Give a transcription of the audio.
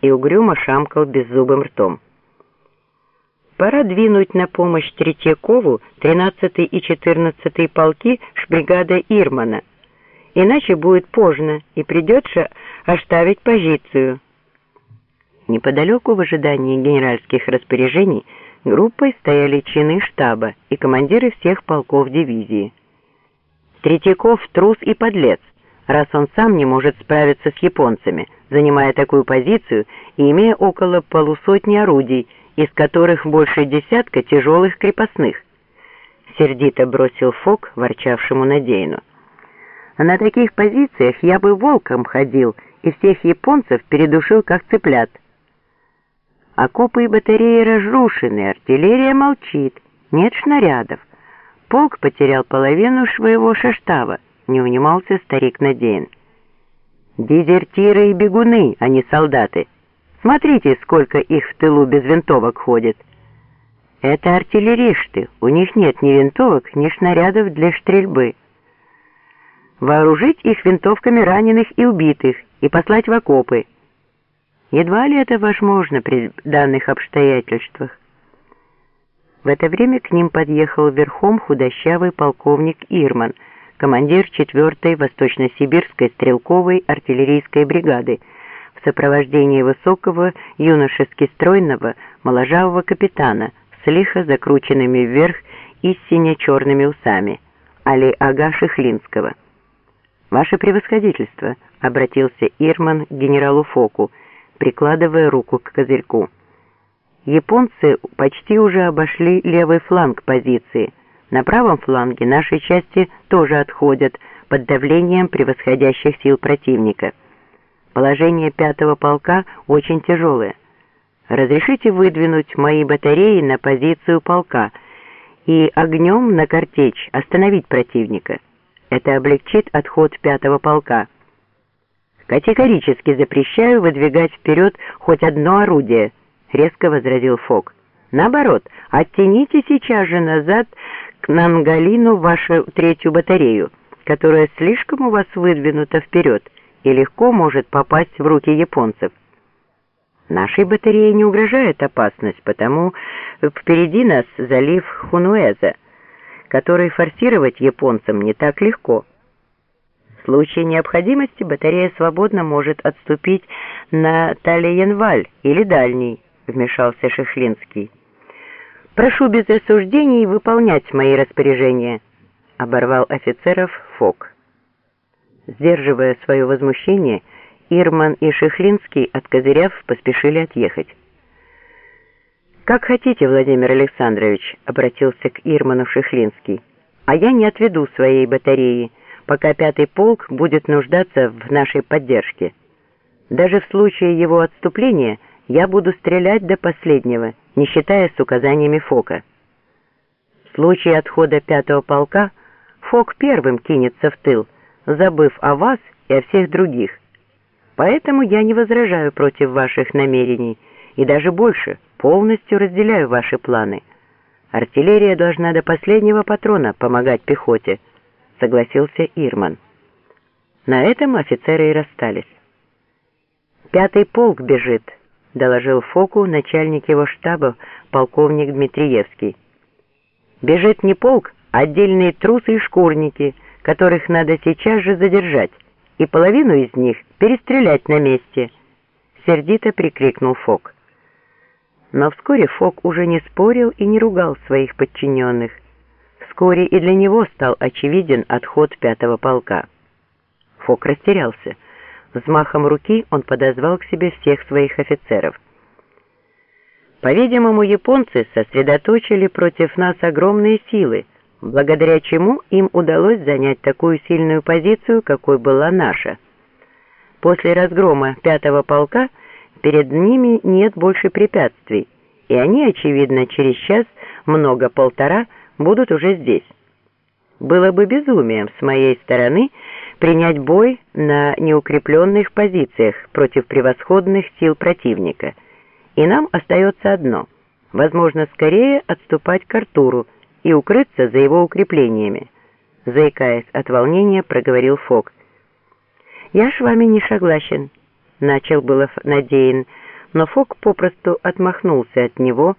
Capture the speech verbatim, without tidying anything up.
и угрюмо шамкал беззубым ртом. Пора двинуть на помощь Третьякову тринадцатый и четырнадцатый полки шпригада Ирмана, иначе будет поздно и придется оставить позицию. Неподалеку в ожидании генеральских распоряжений группой стояли чины штаба и командиры всех полков дивизии. Третьяков трус и подлец, раз он сам не может справиться с японцами, занимая такую позицию и имея около полусотни орудий, из которых больше десятка тяжелых крепостных. Сердито бросил Фок, ворчавшему Надеяну. На таких позициях я бы волком ходил и всех японцев передушил, как цыплят. Окопы и батареи разрушены, артиллерия молчит, нет снарядов. Полк потерял половину своего шештава, не унимался старик Надеян. Дезертиры и бегуны, а не солдаты. Смотрите, сколько их в тылу без винтовок ходит. Это артиллеристы, у них нет ни винтовок, ни снарядов для стрельбы. Вооружить их винтовками раненых и убитых и послать в окопы. Едва ли это возможно при данных обстоятельствах. В это время к ним подъехал верхом худощавый полковник Ирман, командир четвёртой Восточно-Сибирской стрелковой артиллерийской бригады, в сопровождении высокого, юношески стройного, моложавого капитана с лихо закрученными вверх и сине-черными усами, Али-ага Шихлинского. «Ваше превосходительство», — обратился Ирман к генералу Фоку, прикладывая руку к козырьку. «Японцы почти уже обошли левый фланг позиции. На правом фланге наши части тоже отходят под давлением превосходящих сил противника. Положение пятого полка очень тяжелое. Разрешите выдвинуть мои батареи на позицию полка и огнем на картечь остановить противника. Это облегчит отход пятого полка. Категорически запрещаю выдвигать вперед хоть одно орудие», — резко возразил Фок. «Наоборот, оттяните сейчас же назад к Нангалину вашу третью батарею, которая слишком у вас выдвинута вперед и легко может попасть в руки японцев. Нашей батарее не угрожает опасность, потому впереди нас залив Хунуэза, который форсировать японцам не так легко. В случае необходимости батарея свободно может отступить на Талиенваль или Дальний», — вмешался Шихлинский. «Прошу без осуждений выполнять мои распоряжения», — оборвал офицеров Фок. Сдерживая свое возмущение, Ирман и Шихлинский, откозыряв, поспешили отъехать. «Как хотите, Владимир Александрович», — обратился к Ирману Шихлинский, «а я не отведу своей батареи, пока пятый полк будет нуждаться в нашей поддержке. Даже в случае его отступления я буду стрелять до последнего, не считая с указаниями Фока. В случае отхода пятого полка Фок первым кинется в тыл, забыв о вас и о всех других. Поэтому я не возражаю против ваших намерений и даже больше, полностью разделяю ваши планы. Артиллерия должна до последнего патрона помогать пехоте», — согласился Ирман. На этом офицеры и расстались. «Пятый полк бежит», — доложил Фоку начальник его штаба, полковник Дмитриевский. «Бежит не полк, а отдельные трусы и шкурники, которых надо сейчас же задержать, и половину из них перестрелять на месте», — сердито прикрикнул Фок. Но вскоре Фок уже не спорил и не ругал своих подчиненных. Вскоре и для него стал очевиден отход пятого полка. Фок растерялся. Взмахом руки он подозвал к себе всех своих офицеров. По-видимому, японцы сосредоточили против нас огромные силы, благодаря чему им удалось занять такую сильную позицию, какой была наша. После разгрома пятого полка перед ними нет больше препятствий, и они, очевидно, через час, много-полтора, будут уже здесь. Было бы безумием с моей стороны принять бой на неукрепленных позициях против превосходных сил противника, и нам остается одно — возможно, скорее отступать к Артуру и укрыться за его укреплениями, — заикаясь от волнения, проговорил Фок. «Я с вами не согласен», — начал было Надеян, но Фок попросту отмахнулся от него,